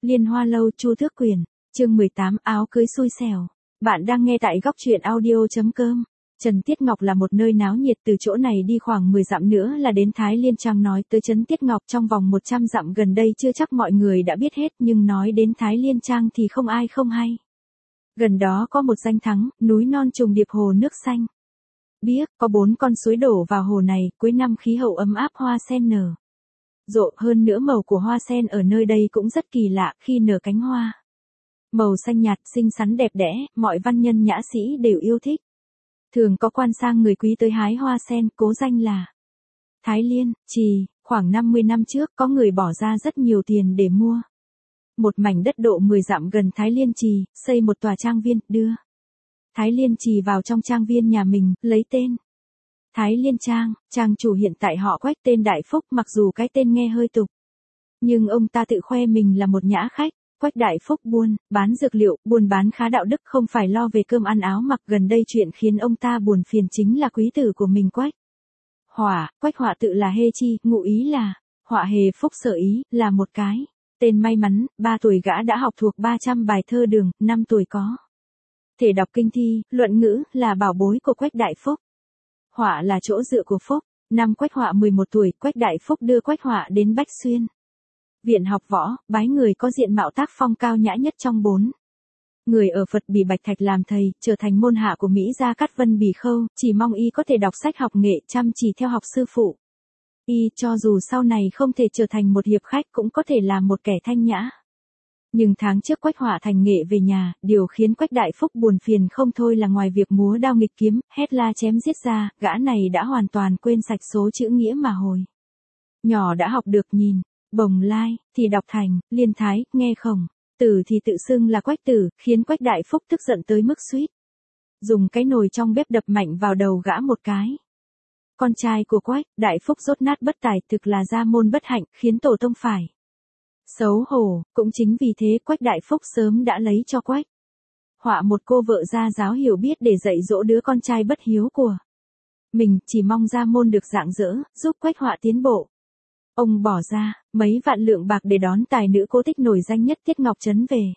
Liên Hoa Lâu, Chu Tước Quyền, chương 18, áo cưới xui xẻo. Bạn đang nghe tại góc truyện audio.com. Trấn Tiết Ngọc là một nơi náo nhiệt, từ chỗ này đi khoảng 10 dặm nữa là đến Thái Liên Trang. Nói tới Trấn Tiết Ngọc trong vòng 100 dặm gần đây chưa chắc mọi người đã biết hết, nhưng nói đến Thái Liên Trang thì không ai không hay. Gần đó có một danh thắng, núi non trùng điệp, hồ nước xanh biếc, có 4 con suối đổ vào hồ này, cuối năm khí hậu ấm áp, hoa sen nở rộ, hơn nữa màu của hoa sen ở nơi đây cũng rất kỳ lạ, khi nở cánh hoa màu xanh nhạt, xinh xắn đẹp đẽ, mọi văn nhân nhã sĩ đều yêu thích. Thường có quan sang người quý tới hái hoa sen, cố danh là Thái Liên Trì. Khoảng 50 năm trước, có người bỏ ra rất nhiều tiền để mua một mảnh đất độ 10 dặm gần Thái Liên Trì, xây một tòa trang viên, đưa Thái Liên Trì vào trong trang viên nhà mình, lấy tên Thái Liên Trang. Trang chủ hiện tại họ Quách, tên Đại Phúc, mặc dù cái tên nghe hơi tục, nhưng ông ta tự khoe mình là một nhã khách. Quách Đại Phúc bán dược liệu, buôn bán khá đạo đức, không phải lo về cơm ăn áo mặc. Gần đây chuyện khiến ông ta buồn phiền chính là quý tử của mình Quách Hỏa. Quách Hỏa tự là Hê Chi, ngụ ý là Họa Hề Phúc Sở ý, là một cái tên may mắn. 3 tuổi gã đã học thuộc 300 bài thơ đường, 5 tuổi có thể đọc kinh thi, luận ngữ, là bảo bối của Quách Đại Phúc. Họa là chỗ dựa của Phúc. Năm Quách Họa 11 tuổi, Quách Đại Phúc đưa Quách Họa đến Bách Xuyên viện học võ, bái người có diện mạo tác phong cao nhã nhất trong 4 người ở Phật Bỉ Bạch Thạch làm thầy, trở thành môn hạ của Mỹ Gia Cát Vân Bỉ Khâu. Chỉ mong y có thể đọc sách học nghệ, chăm chỉ theo học sư phụ y, cho dù sau này không thể trở thành một hiệp khách cũng có thể làm một kẻ thanh nhã. Nhưng tháng trước Quách Họa thành nghệ về nhà, điều khiến Quách Đại Phúc buồn phiền không thôi là ngoài việc múa đao nghịch kiếm, hét la chém giết ra, gã này đã hoàn toàn quên sạch số chữ nghĩa mà hồi nhỏ đã học được. Nhìn Bồng Lai thì đọc thành Liên Thái, nghe Khổng Tử thì tự xưng là Quách Tử, khiến Quách Đại Phúc tức giận tới mức suýt dùng cái nồi trong bếp đập mạnh vào đầu gã một cái. Con trai của Quách Đại Phúc dốt nát bất tài, thực là gia môn bất hạnh, khiến tổ tông phải xấu hổ. Cũng chính vì thế Quách Đại Phúc sớm đã lấy cho Quách Họa một cô vợ gia giáo hiểu biết để dạy dỗ đứa con trai bất hiếu của mình, chỉ mong gia môn được rạng rỡ, giúp Quách Họa tiến bộ. Ông bỏ ra mấy vạn lượng bạc để đón tài nữ cô tích nổi danh nhất Tiết Ngọc Trấn về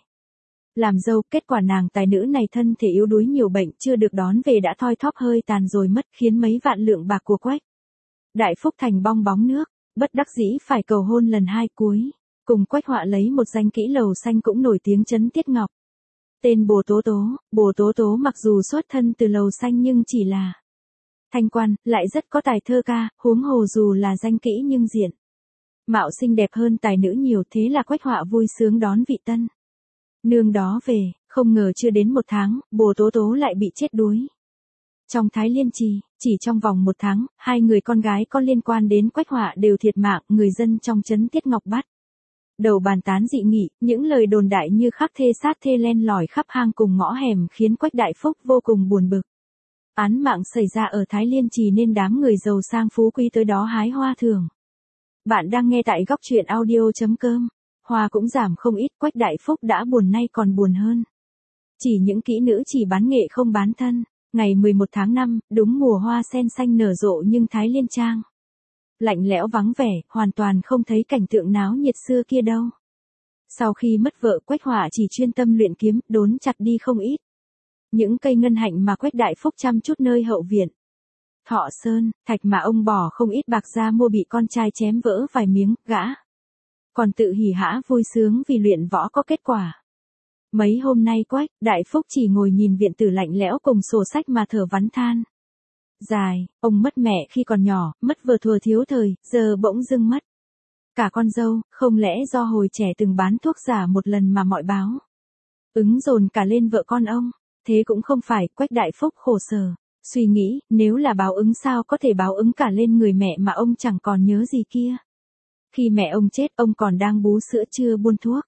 làm dâu. Kết quả nàng tài nữ này thân thể yếu đuối nhiều bệnh, chưa được đón về đã thoi thóp hơi tàn rồi mất, khiến mấy vạn lượng bạc của Quách Đại Phúc thành bong bóng nước. Bất đắc dĩ phải cầu hôn lần 2 cuối cùng Quách Họa lấy một danh kỹ lầu xanh cũng nổi tiếng Trấn Tiết Ngọc, tên Bồ Tố Tố. Bồ Tố Tố mặc dù xuất thân từ lầu xanh nhưng chỉ là thanh quan, lại rất có tài thơ ca, huống hồ dù là danh kỹ nhưng diện mạo xinh đẹp hơn tài nữ nhiều. Thế là Quách Họa vui sướng đón vị tân nương đó về, không ngờ chưa đến 1 tháng, Bồ Tố Tố lại bị chết đuối trong Thái Liên Trì. Chỉ trong vòng 1 tháng, 2 người con gái có liên quan đến Quách Họa đều thiệt mạng. Người dân trong Trấn Tiết Ngọc bắt đầu bàn tán dị nghị, những lời đồn đại như khắc thê sát thê len lỏi khắp hang cùng ngõ hẻm, khiến Quách Đại Phúc vô cùng buồn bực. Án mạng xảy ra ở Thái Liên Trì nên đám người giàu sang phú quý tới đó hái hoa thưởng. Bạn đang nghe tại góc truyện audio.com. Hoa cũng giảm không ít, Quách Đại Phúc đã buồn nay còn buồn hơn. Chỉ những kỹ nữ chỉ bán nghệ không bán thân. Ngày 11 tháng 5, đúng mùa hoa sen xanh nở rộ nhưng Thái Liên Trang lạnh lẽo vắng vẻ, hoàn toàn không thấy cảnh tượng náo nhiệt xưa kia đâu. Sau khi mất vợ, Quách Họa chỉ chuyên tâm luyện kiếm, đốn chặt đi không ít những cây ngân hạnh mà Quách Đại Phúc chăm chút nơi hậu viện Thọ Sơn, thạch mà ông bỏ không ít bạc ra mua bị con trai chém vỡ vài miếng. Gã còn tự hỉ hả vui sướng vì luyện võ có kết quả. Mấy hôm nay Quách Đại Phúc chỉ ngồi nhìn viện tử lạnh lẽo cùng sổ sách mà thở vắn than dài. Ông mất mẹ khi còn nhỏ, mất vợ thuở thiếu thời, giờ bỗng dưng mất cả con dâu. Không lẽ do hồi trẻ từng bán thuốc giả một lần mà mọi báo ứng dồn cả lên vợ con ông? Thế cũng không phải. Quách Đại Phúc khổ sở suy nghĩ, nếu là báo ứng sao có thể báo ứng cả lên người mẹ mà ông chẳng còn nhớ gì kia. Khi mẹ ông chết, ông còn đang bú sữa chưa buôn thuốc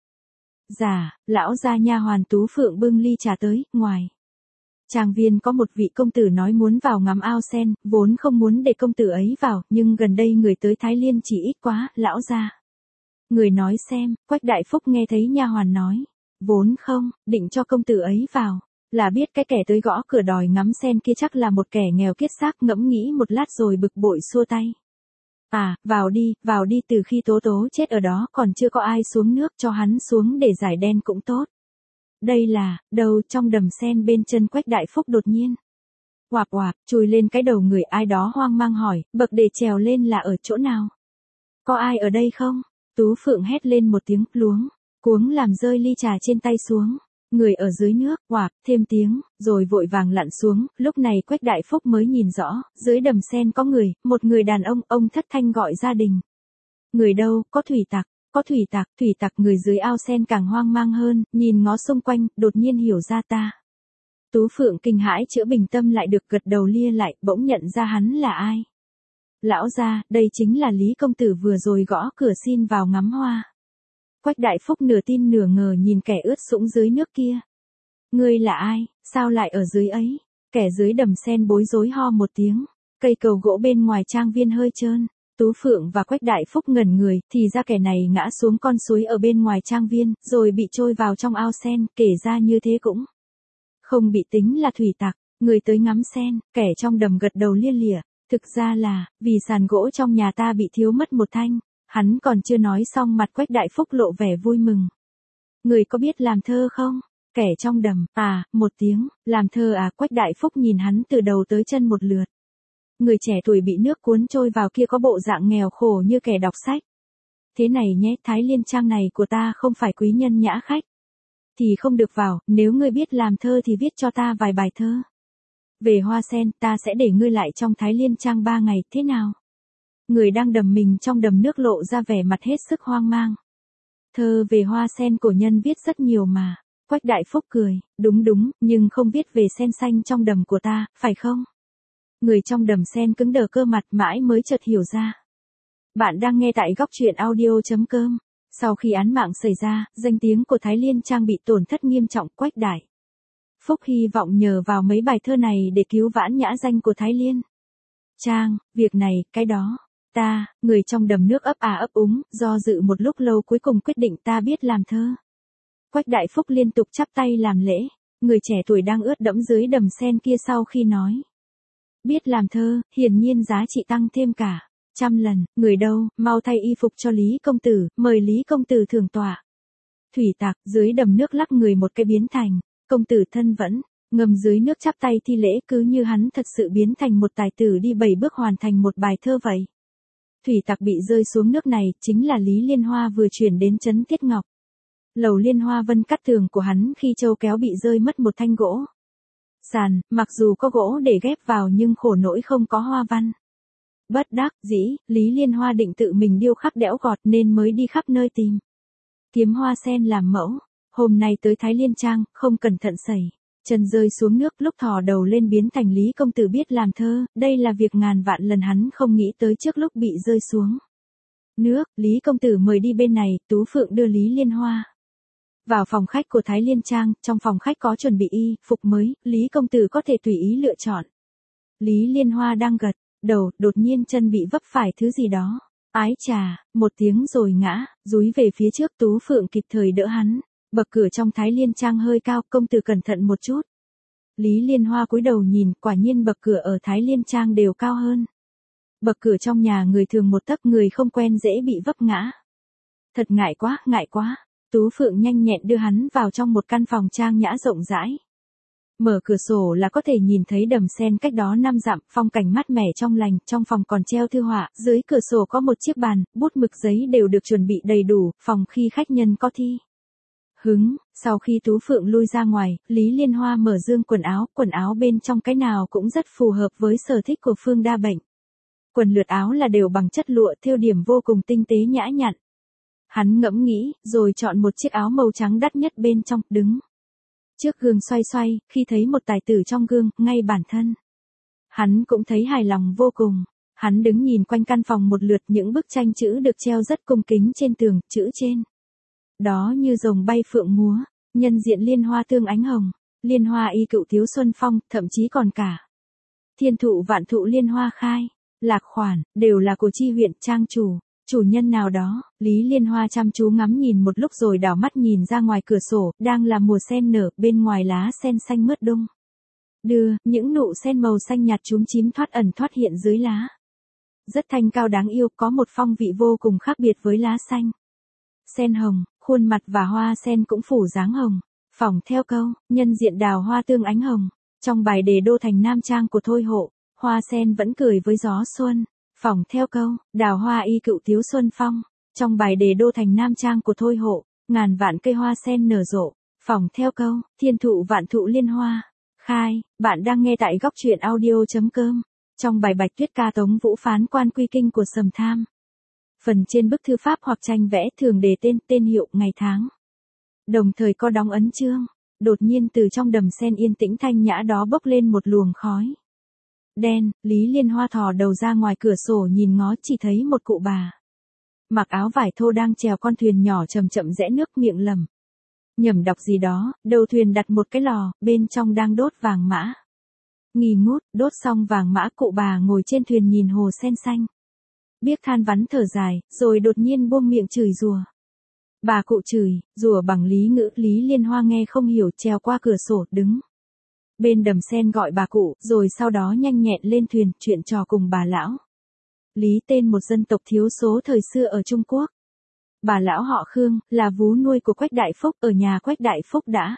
giả. Lão gia nha hoàn Tú Phượng bưng ly trà tới. Ngoài trang viên có một vị công tử nói muốn vào ngắm ao sen, vốn không muốn để công tử ấy vào, nhưng gần đây người tới Thái Liên chỉ ít quá. Lão gia người nói xem. Quách Đại Phúc nghe thấy nha hoàn nói vốn không định cho công tử ấy vào, là biết cái kẻ tới gõ cửa đòi ngắm sen kia chắc là một kẻ nghèo kiết xác. Ngẫm nghĩ một lát rồi bực bội xua tay À, vào đi, từ khi Tố Tố chết ở đó còn chưa có ai xuống nước, cho hắn xuống để giải đen cũng tốt. Đây là, đâu trong đầm sen bên chân Quách Đại Phúc đột nhiên. Oạp oạp, chui lên cái đầu người, ai đó hoang mang hỏi, bậc để trèo lên là ở chỗ nào? Có ai ở đây không? Tú Phượng hét lên một tiếng, luống, cuống làm rơi ly trà trên tay xuống. Người ở dưới nước, oạp, thêm tiếng, rồi vội vàng lặn xuống, lúc này Quách Đại Phúc mới nhìn rõ, dưới đầm sen có người, một người đàn ông thất thanh gọi gia đình. Người đâu, có thủy tặc, người dưới ao sen càng hoang mang hơn, nhìn ngó xung quanh, đột nhiên hiểu ra ta. Tú Phượng kinh hãi chữa bình tâm lại được, gật đầu lia lại, bỗng nhận ra hắn là ai. Lão gia, đây chính là Lý công tử vừa rồi gõ cửa xin vào ngắm hoa. Quách Đại Phúc nửa tin nửa ngờ nhìn kẻ ướt sũng dưới nước kia. Ngươi là ai, sao lại ở dưới ấy? Kẻ dưới đầm sen bối rối ho một tiếng. Cây cầu gỗ bên ngoài trang viên hơi trơn. Tú Phượng và Quách Đại Phúc ngẩn người, thì ra kẻ này ngã xuống con suối ở bên ngoài trang viên, rồi bị trôi vào trong ao sen, kể ra như thế cũng không bị tính là thủy tặc. Người tới ngắm sen, kẻ trong đầm gật đầu lia lịa. Thực ra là, vì sàn gỗ trong nhà ta bị thiếu mất một thanh. Hắn còn chưa nói xong, mặt Quách Đại Phúc lộ vẻ vui mừng. Người có biết làm thơ không? Kẻ trong đầm, à, một tiếng, làm thơ à? Quách Đại Phúc nhìn hắn từ đầu tới chân một lượt. Người trẻ tuổi bị nước cuốn trôi vào kia có bộ dạng nghèo khổ như kẻ đọc sách. Thế này nhé, Thái Liên Trang này của ta không phải quý nhân nhã khách. Thì không được vào, nếu ngươi biết làm thơ thì viết cho ta vài bài thơ. Về hoa sen, ta sẽ để ngươi lại trong Thái Liên Trang 3 ngày, thế nào? Người đang đầm mình trong đầm nước lộ ra vẻ mặt hết sức hoang mang. Thơ về hoa sen cổ nhân viết rất nhiều mà. Quách Đại Phúc cười, đúng, nhưng không viết về sen xanh trong đầm của ta, phải không? Người trong đầm sen cứng đờ cơ mặt mãi mới chợt hiểu ra. Bạn đang nghe tại góc truyện audio.com. Sau khi án mạng xảy ra, danh tiếng của Thái Liên Trang bị tổn thất nghiêm trọng. Quách Đại Phúc hy vọng nhờ vào mấy bài thơ này để cứu vãn nhã danh của Thái Liên Trang. Việc này, cái đó, ta, người trong đầm nước ấp úng, do dự một lúc lâu cuối cùng quyết định ta biết làm thơ. Quách Đại Phúc liên tục chắp tay làm lễ. Người trẻ tuổi đang ướt đẫm dưới đầm sen kia sau khi nói biết làm thơ, hiển nhiên giá trị tăng thêm cả 100 lần. Người đâu, mau thay y phục cho Lý công tử, mời Lý công tử thưởng tọa. Thủy tặc, dưới đầm nước lắc người một cái biến thành công tử thân vẫn, ngầm dưới nước chắp tay thi lễ, cứ như hắn thật sự biến thành một tài tử đi 7 bước hoàn thành một bài thơ vậy. Thủy tặc bị rơi xuống nước này, chính là Lý Liên Hoa vừa chuyển đến trấn Tiết Ngọc. Lầu Liên Hoa Vân cắt tường của hắn khi châu kéo bị rơi mất một thanh gỗ. Sàn, mặc dù có gỗ để ghép vào nhưng khổ nỗi không có hoa văn. Bất đắc dĩ, Lý Liên Hoa định tự mình điêu khắc đẽo gọt nên mới đi khắp nơi tìm kiếm hoa sen làm mẫu. Hôm nay tới Thái Liên Trang, không cẩn thận sẩy chân rơi xuống nước, lúc thò đầu lên biến thành Lý công tử biết làm thơ. Đây là việc ngàn vạn lần hắn không nghĩ tới trước lúc bị rơi xuống nước. Lý công tử mời đi bên này. Tú Phượng đưa Lý Liên Hoa vào phòng khách của Thái Liên Trang. Trong phòng khách có chuẩn bị y phục mới, Lý công tử có thể tùy ý lựa chọn. Lý Liên Hoa đang gật đầu, đột nhiên chân bị vấp phải thứ gì đó. Ái chà, một tiếng rồi ngã, dúi về phía trước. Tú Phượng kịp thời đỡ hắn. Bậc cửa trong Thái Liên Trang hơi cao, công tử cẩn thận một chút. Lý Liên Hoa cúi đầu nhìn, quả nhiên bậc cửa ở Thái Liên Trang đều cao hơn bậc cửa trong nhà người thường một tấc, người không quen dễ bị vấp ngã. Thật ngại quá. Tú Phượng nhanh nhẹn đưa hắn vào trong một căn phòng trang nhã rộng rãi. Mở cửa sổ là có thể nhìn thấy đầm sen cách đó 5 dặm, phong cảnh mát mẻ trong lành. Trong phòng còn treo thư họa, dưới cửa sổ có một chiếc bàn, bút mực giấy đều được chuẩn bị đầy đủ, phòng khi khách nhân có thi hứng. Sau khi Tú Phượng lui ra ngoài, Lý Liên Hoa mở dương quần áo bên trong cái nào cũng rất phù hợp với sở thích của Phương Đa Bệnh. Quần lượt áo là đều bằng chất lụa thêu điểm vô cùng tinh tế nhã nhặn. Hắn ngẫm nghĩ, rồi chọn một chiếc áo màu trắng đắt nhất bên trong, đứng trước gương xoay, khi thấy một tài tử trong gương, ngay bản thân hắn cũng thấy hài lòng vô cùng. Hắn đứng nhìn quanh căn phòng một lượt, những bức tranh chữ được treo rất cung kính trên tường, chữ trên đó như rồng bay phượng múa, nhân diện liên hoa tương ánh hồng, liên hoa y cựu thiếu xuân phong, thậm chí còn cả thiên thụ vạn thụ liên hoa khai, lạc khoản, đều là của chi huyện trang chủ nhân nào đó. Lý Liên Hoa chăm chú ngắm nhìn một lúc rồi đảo mắt nhìn ra ngoài cửa sổ, đang là mùa sen nở, bên ngoài lá sen xanh mướt đung đưa, những nụ sen màu xanh nhạt chúm chím thoát ẩn thoát hiện dưới lá rất thanh cao đáng yêu, có một phong vị vô cùng khác biệt với lá xanh. Sen hồng, khuôn mặt và hoa sen cũng phủ dáng hồng. Phỏng theo câu, nhân diện đào hoa tương ánh hồng. Trong bài đề đô thành nam trang của Thôi Hộ, hoa sen vẫn cười với gió xuân. Phỏng theo câu, đào hoa y cựu thiếu xuân phong. Trong bài đề đô thành nam trang của Thôi Hộ, ngàn vạn cây hoa sen nở rộ. Phỏng theo câu, thiên thụ vạn thụ liên hoa. Khai, bạn đang nghe tại góc truyện audio.com. Trong bài Bạch Tuyết ca Tống Vũ phán quan quy kinh của Sầm Tham. Phần trên bức thư pháp hoặc tranh vẽ thường đề tên hiệu, ngày tháng. Đồng thời có đóng ấn chương. Đột nhiên từ trong đầm sen yên tĩnh thanh nhã đó bốc lên một luồng khói đen. Lý Liên Hoa thò đầu ra ngoài cửa sổ nhìn ngó, chỉ thấy một cụ bà mặc áo vải thô đang chèo con thuyền nhỏ chậm chậm rẽ nước, miệng lẩm nhẩm đọc gì đó. Đầu thuyền đặt một cái lò, bên trong đang đốt vàng mã. Nghi ngút, đốt xong vàng mã, cụ bà ngồi trên thuyền nhìn hồ sen xanh, biếc than vắn thở dài, rồi đột nhiên buông miệng chửi rủa. Bà cụ chửi rủa bằng lý ngữ Lý Liên Hoa nghe không hiểu, trèo qua cửa sổ đứng bên đầm sen gọi bà cụ, rồi sau đó nhanh nhẹn lên thuyền chuyện trò cùng bà lão Lý, tên một dân tộc thiểu số thời xưa ở Trung Quốc. Bà lão họ Khương, là vú nuôi của Quách Đại Phúc. Ở nhà Quách Đại Phúc đã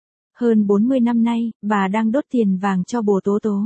hơn 40 năm nay, bà đang đốt tiền vàng cho bồ Tố Tố.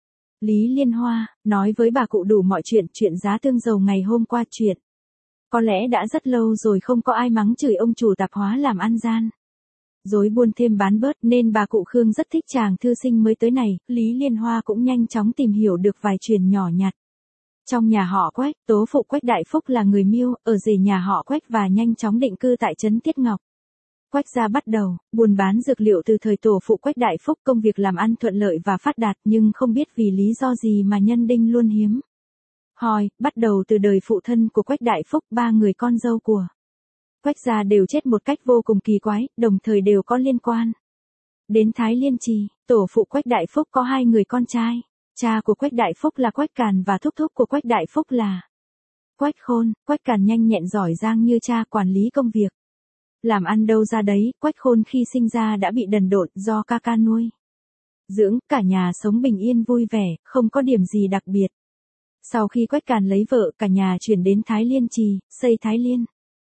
Lý Liên Hoa nói với bà cụ đủ mọi chuyện giá tương dầu ngày hôm qua. Chuyện có lẽ đã rất lâu rồi không có ai mắng chửi ông chủ tạp hóa làm ăn gian dối buôn thêm bán bớt, nên bà cụ Khương rất thích chàng thư sinh mới tới này. Lý Liên Hoa cũng nhanh chóng tìm hiểu được vài chuyện nhỏ nhặt. Trong nhà họ Quách, tố phụ Quách Đại Phúc là người Miêu, ở rể nhà họ Quách và nhanh chóng định cư tại trấn Tiết Ngọc. Quách gia bắt đầu buôn bán dược liệu từ thời tổ phụ Quách Đại Phúc, công việc làm ăn thuận lợi và phát đạt, nhưng không biết vì lý do gì mà nhân đinh luôn hiếm hoi. Bắt đầu từ đời phụ thân của Quách Đại Phúc, 3 người con dâu của Quách gia đều chết một cách vô cùng kỳ quái, đồng thời đều có liên quan đến Thái Liên Trì. Tổ phụ Quách Đại Phúc có 2 người con trai. Cha của Quách Đại Phúc là Quách Càn và thúc thúc của Quách Đại Phúc là Quách Khôn. Quách Càn nhanh nhẹn giỏi giang như cha, quản lý công việc làm ăn đâu ra đấy. Quách Khôn khi sinh ra đã bị đần độn do ca ca nuôi dưỡng, cả nhà sống bình yên vui vẻ, không có điểm gì đặc biệt. Sau khi Quách Càn lấy vợ, cả nhà chuyển đến Thái Liên Trì, xây Thái Liên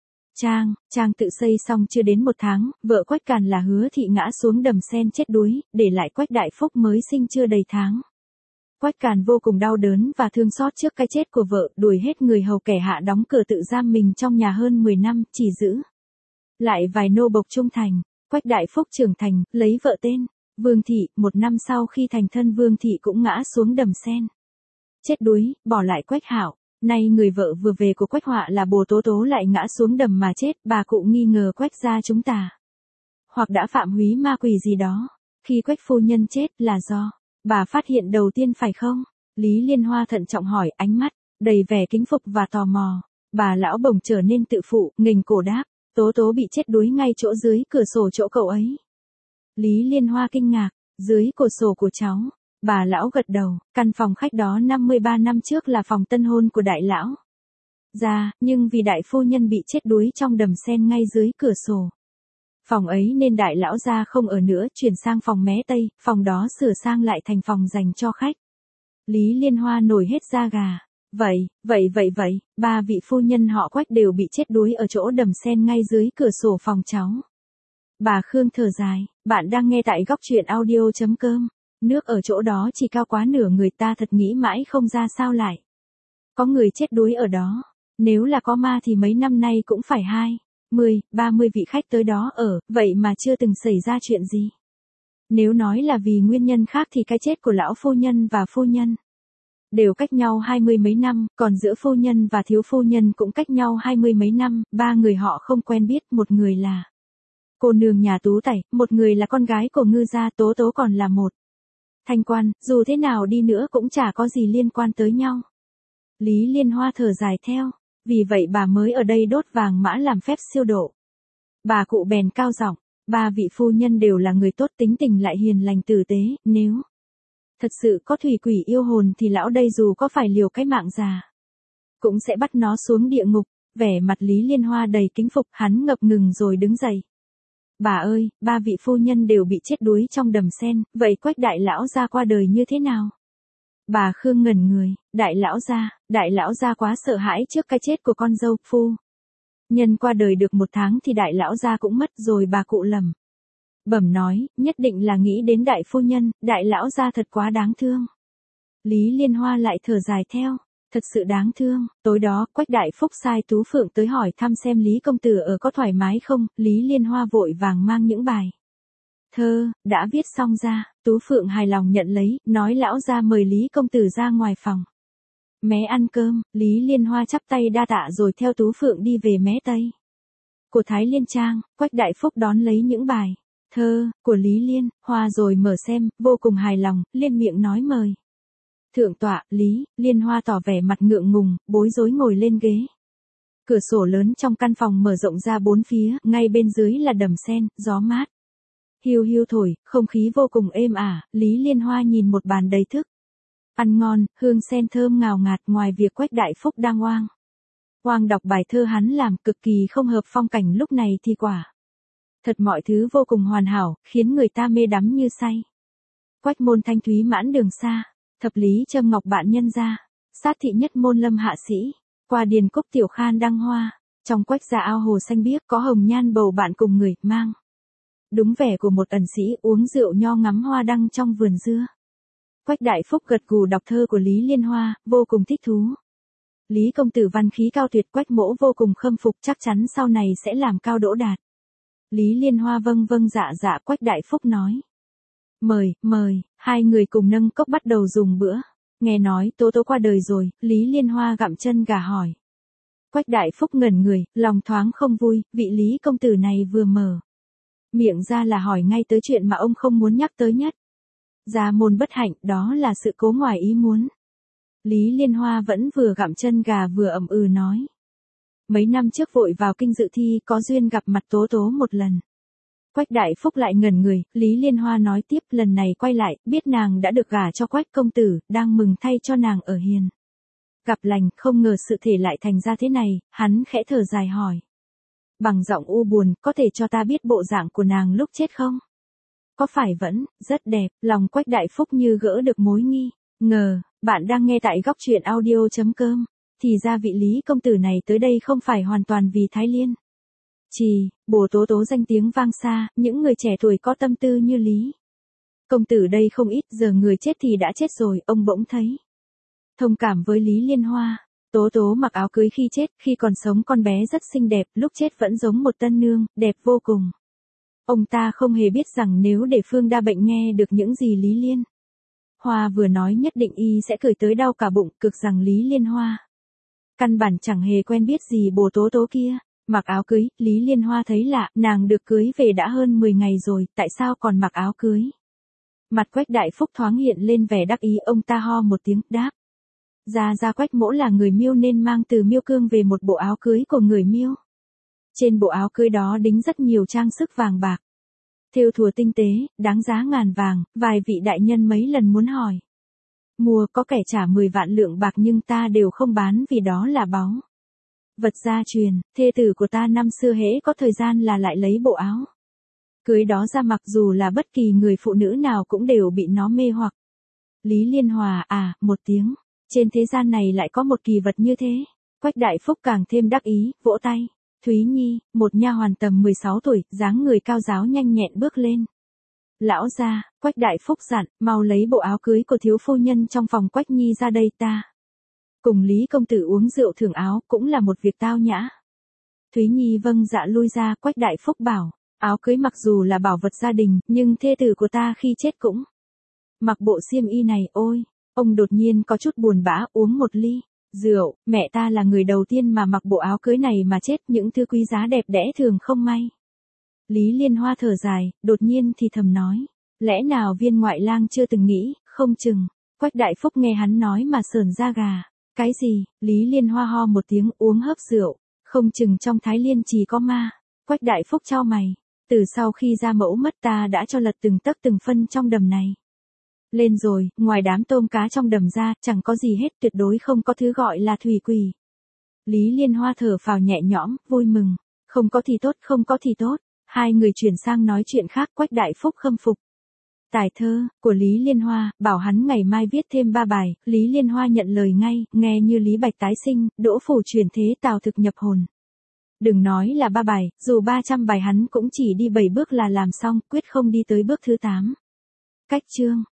Trang tự xây xong chưa đến 1 tháng, vợ Quách Càn là Hứa Thị ngã xuống đầm sen chết đuối, để lại Quách Đại Phúc mới sinh chưa đầy tháng. Quách Càn vô cùng đau đớn và thương xót trước cái chết của vợ, đuổi hết người hầu kẻ hạ, đóng cửa tự giam mình trong nhà hơn 10 năm, chỉ giữ lại vài nô bộc trung thành. Quách Đại Phúc trưởng thành, lấy vợ tên Vương Thị. 1 năm sau khi thành thân, Vương Thị cũng ngã xuống đầm sen chết đuối, bỏ lại Quách Hạo. Nay người vợ vừa về của Quách Họa là bồ Tố Tố lại ngã xuống đầm mà chết. Bà cụ nghi ngờ Quách gia chúng ta hoặc đã phạm húy ma quỷ gì đó. Khi Quách phu nhân chết là do bà phát hiện đầu tiên phải không? Lý Liên Hoa thận trọng hỏi, ánh mắt đầy vẻ kính phục và tò mò. Bà lão bồng trở nên tự phụ, nghềnh cổ đáp, Tố Tố bị chết đuối ngay chỗ dưới cửa sổ chỗ cậu ấy. Lý Liên Hoa kinh ngạc, dưới cửa sổ của cháu. Bà lão gật đầu, căn phòng khách đó 53 năm trước là phòng tân hôn của đại lão gia, nhưng vì đại phu nhân bị chết đuối trong đầm sen ngay dưới cửa sổ phòng ấy nên đại lão gia không ở nữa, chuyển sang phòng mé tây. Phòng đó sửa sang lại thành phòng dành cho khách. Lý Liên Hoa nổi hết da gà. Vậy, 3 vị phu nhân họ Quách đều bị chết đuối ở chỗ đầm sen ngay dưới cửa sổ phòng cháu. Bà Khương thở dài, bạn đang nghe tại góc truyện audio.com. Nước ở chỗ đó chỉ cao quá nửa người, ta thật nghĩ mãi không ra sao lại có người chết đuối ở đó. Nếu là có ma thì mấy năm nay cũng phải 20-30 vị khách tới đó ở, vậy mà chưa từng xảy ra chuyện gì. Nếu nói là vì nguyên nhân khác thì cái chết của lão phu nhân và phu nhân đều cách nhau 20 mấy năm, còn giữa phu nhân và thiếu phu nhân cũng cách nhau 20 mấy năm. 3 người họ không quen biết, một người là cô nương nhà Tú Tẩy, một người là con gái của ngư gia Tố Tố, còn là một thanh quan, dù thế nào đi nữa cũng chả có gì liên quan tới nhau. Lý Liên Hoa thở dài theo, vì vậy bà mới ở đây đốt vàng mã làm phép siêu độ. Bà cụ bèn cao giọng, 3 vị phu nhân đều là người tốt, tính tình lại hiền lành tử tế, nếu thật sự có thủy quỷ yêu hồn thì lão đây dù có phải liều cái mạng già cũng sẽ bắt nó xuống địa ngục. Vẻ mặt Lý Liên Hoa đầy kính phục, hắn ngập ngừng rồi đứng dậy. Bà ơi, 3 vị phu nhân đều bị chết đuối trong đầm sen, vậy Quách đại lão gia qua đời như thế nào? Bà Khương ngẩn người, đại lão gia quá sợ hãi trước cái chết của con dâu phu. Nhân qua đời được 1 tháng thì đại lão gia cũng mất rồi. Bà cụ lẩm bẩm nói, nhất định là nghĩ đến đại phu nhân, đại lão gia thật quá đáng thương. Lý Liên Hoa lại thở dài theo, thật sự đáng thương. Tối đó, Quách Đại Phúc sai Tú Phượng tới hỏi thăm xem Lý công tử ở có thoải mái không. Lý Liên Hoa vội vàng mang những bài thơ đã viết xong ra. Tú Phượng hài lòng nhận lấy, nói lão gia mời Lý công tử ra ngoài phòng mé ăn cơm. Lý Liên Hoa chắp tay đa tạ rồi theo Tú Phượng đi về mé tây của Thái Liên Trang. Quách Đại Phúc đón lấy những bài thơ của Lý Liên Hoa rồi mở xem, vô cùng hài lòng, liên miệng nói mời thượng tọa. Lý Liên Hoa tỏ vẻ mặt ngượng ngùng, bối rối ngồi lên ghế. Cửa sổ lớn trong căn phòng mở rộng ra 4 phía, ngay bên dưới là đầm sen, gió mát hiu hiu thổi, không khí vô cùng êm ả. Lý Liên Hoa nhìn một bàn đầy thức ăn ngon, hương sen thơm ngào ngạt. Ngoài việc Quách Đại Phúc đang oang đọc bài thơ hắn làm cực kỳ không hợp phong cảnh lúc này thì quả thật mọi thứ vô cùng hoàn hảo, khiến người ta mê đắm như say. Quách môn thanh thúy mãn đường xa, thập lý châm ngọc bạn nhân gia, sát thị nhất môn lâm hạ sĩ, qua điền cúc tiểu khan đăng hoa, trong quách gia ao hồ xanh biếc có hồng nhan bầu bạn cùng người mang. Đúng vẻ của một ẩn sĩ uống rượu nho ngắm hoa đăng trong vườn dưa. Quách Đại Phúc gật gù đọc thơ của Lý Liên Hoa, vô cùng thích thú. Lý công tử văn khí cao tuyệt. Quách mỗ vô cùng khâm phục, chắc chắn sau này sẽ làm cao đỗ đạt. Lý Liên Hoa vâng vâng dạ dạ. Quách Đại Phúc nói, mời. Hai người cùng nâng cốc bắt đầu dùng bữa. Nghe nói Tố Tố qua đời rồi, Lý Liên Hoa gặm chân gà hỏi. Quách Đại Phúc ngẩn người, lòng thoáng không vui, vị Lý công tử này vừa mở miệng ra là hỏi ngay tới chuyện mà ông không muốn nhắc tới nhất. Gia môn bất hạnh, đó là sự cố ngoài ý muốn. Lý Liên Hoa vẫn vừa gặm chân gà vừa ậm ừ nói. Mấy năm trước vội vào kinh dự thi, có duyên gặp mặt Tố Tố một lần. Quách Đại Phúc lại ngẩn người. Lý Liên Hoa nói tiếp, lần này quay lại, biết nàng đã được gả cho Quách công tử, đang mừng thay cho nàng ở hiền gặp lành, không ngờ sự thể lại thành ra thế này. Hắn khẽ thở dài hỏi bằng giọng u buồn, có thể cho ta biết bộ dạng của nàng lúc chết không? Có phải vẫn rất đẹp? Lòng Quách Đại Phúc như gỡ được mối nghi ngờ. Bạn đang nghe tại góc truyện audio.com. Thì ra vị Lý công tử này tới đây không phải hoàn toàn vì Thái Liên bồ Tố Tố danh tiếng vang xa, những người trẻ tuổi có tâm tư như Lý công tử đây không ít. Giờ người chết thì đã chết rồi, ông bỗng thấy thông cảm với Lý Liên Hoa. Tố Tố mặc áo cưới khi chết, khi còn sống con bé rất xinh đẹp, lúc chết vẫn giống một tân nương, đẹp vô cùng. Ông ta không hề biết rằng nếu để Phương Đa Bệnh nghe được những gì Lý Liên Hoa vừa nói nhất định y sẽ cười tới đau cả bụng, cực rằng Lý Liên Hoa căn bản chẳng hề quen biết gì bồ Tố Tố kia. Mặc áo cưới, Lý Liên Hoa thấy lạ, nàng được cưới về đã hơn 10 ngày rồi, tại sao còn mặc áo cưới? Mặt Quách Đại Phúc thoáng hiện lên vẻ đắc ý, ông ta ho một tiếng, đáp. Ra Quách mỗ là người Miêu nên mang từ Miêu Cương về một bộ áo cưới của người Miêu. Trên bộ áo cưới đó đính rất nhiều trang sức vàng bạc, thêu thùa tinh tế, đáng giá ngàn vàng. Vài vị đại nhân mấy lần muốn hỏi mua, có kẻ trả 10 vạn lượng bạc nhưng ta đều không bán vì đó là báu vật gia truyền. Thê tử của ta năm xưa hễ có thời gian là lại lấy bộ áo cưới đó ra mặc, dù là bất kỳ người phụ nữ nào cũng đều bị nó mê hoặc. Lý Liên Hòa một tiếng. Trên thế gian này lại có một kỳ vật như thế. Quách Đại Phúc càng thêm đắc ý, vỗ tay. Thúy Nhi, một nha hoàn tầm 16 tuổi, dáng người cao ráo nhanh nhẹn bước lên. Lão gia, Quách Đại Phúc dặn, mau lấy bộ áo cưới của thiếu phu nhân trong phòng Quách Nhi ra đây ta. Cùng Lý công tử uống rượu thưởng áo, cũng là một việc tao nhã. Thúy Nhi vâng dạ lui ra. Quách Đại Phúc bảo, áo cưới mặc dù là bảo vật gia đình, nhưng thê tử của ta khi chết cũng mặc bộ xiêm y này. Ôi, ông đột nhiên có chút buồn bã, uống một ly rượu. Mẹ ta là người đầu tiên mà mặc bộ áo cưới này mà chết, những thứ quý giá đẹp đẽ thường không may. Lý Liên Hoa thở dài, đột nhiên thì thầm nói, lẽ nào viên ngoại lang chưa từng nghĩ, không chừng. Quách Đại Phúc nghe hắn nói mà sởn da gà. Cái gì? Lý Liên Hoa ho một tiếng, uống hớp rượu. Không chừng trong Thái Liên chỉ có ma. Quách Đại Phúc chau mày. Từ sau khi ra mẫu mất ta đã cho lật từng tấc từng phân trong đầm này lên rồi, ngoài đám tôm cá trong đầm ra, chẳng có gì hết, tuyệt đối không có thứ gọi là thủy quỷ. Lý Liên Hoa thở phào nhẹ nhõm, vui mừng. Không có thì tốt, không có thì tốt. Hai người chuyển sang nói chuyện khác. Quách Đại Phúc khâm phục Tài thơ, của Lý Liên Hoa, bảo hắn ngày mai viết thêm 3 bài, Lý Liên Hoa nhận lời ngay, nghe như Lý Bạch tái sinh, Đỗ Phủ chuyển thế Tào thực nhập hồn. Đừng nói là 3 bài, dù 300 bài hắn cũng chỉ đi 7 bước là làm xong, quyết không đi tới bước thứ 8. Cách chương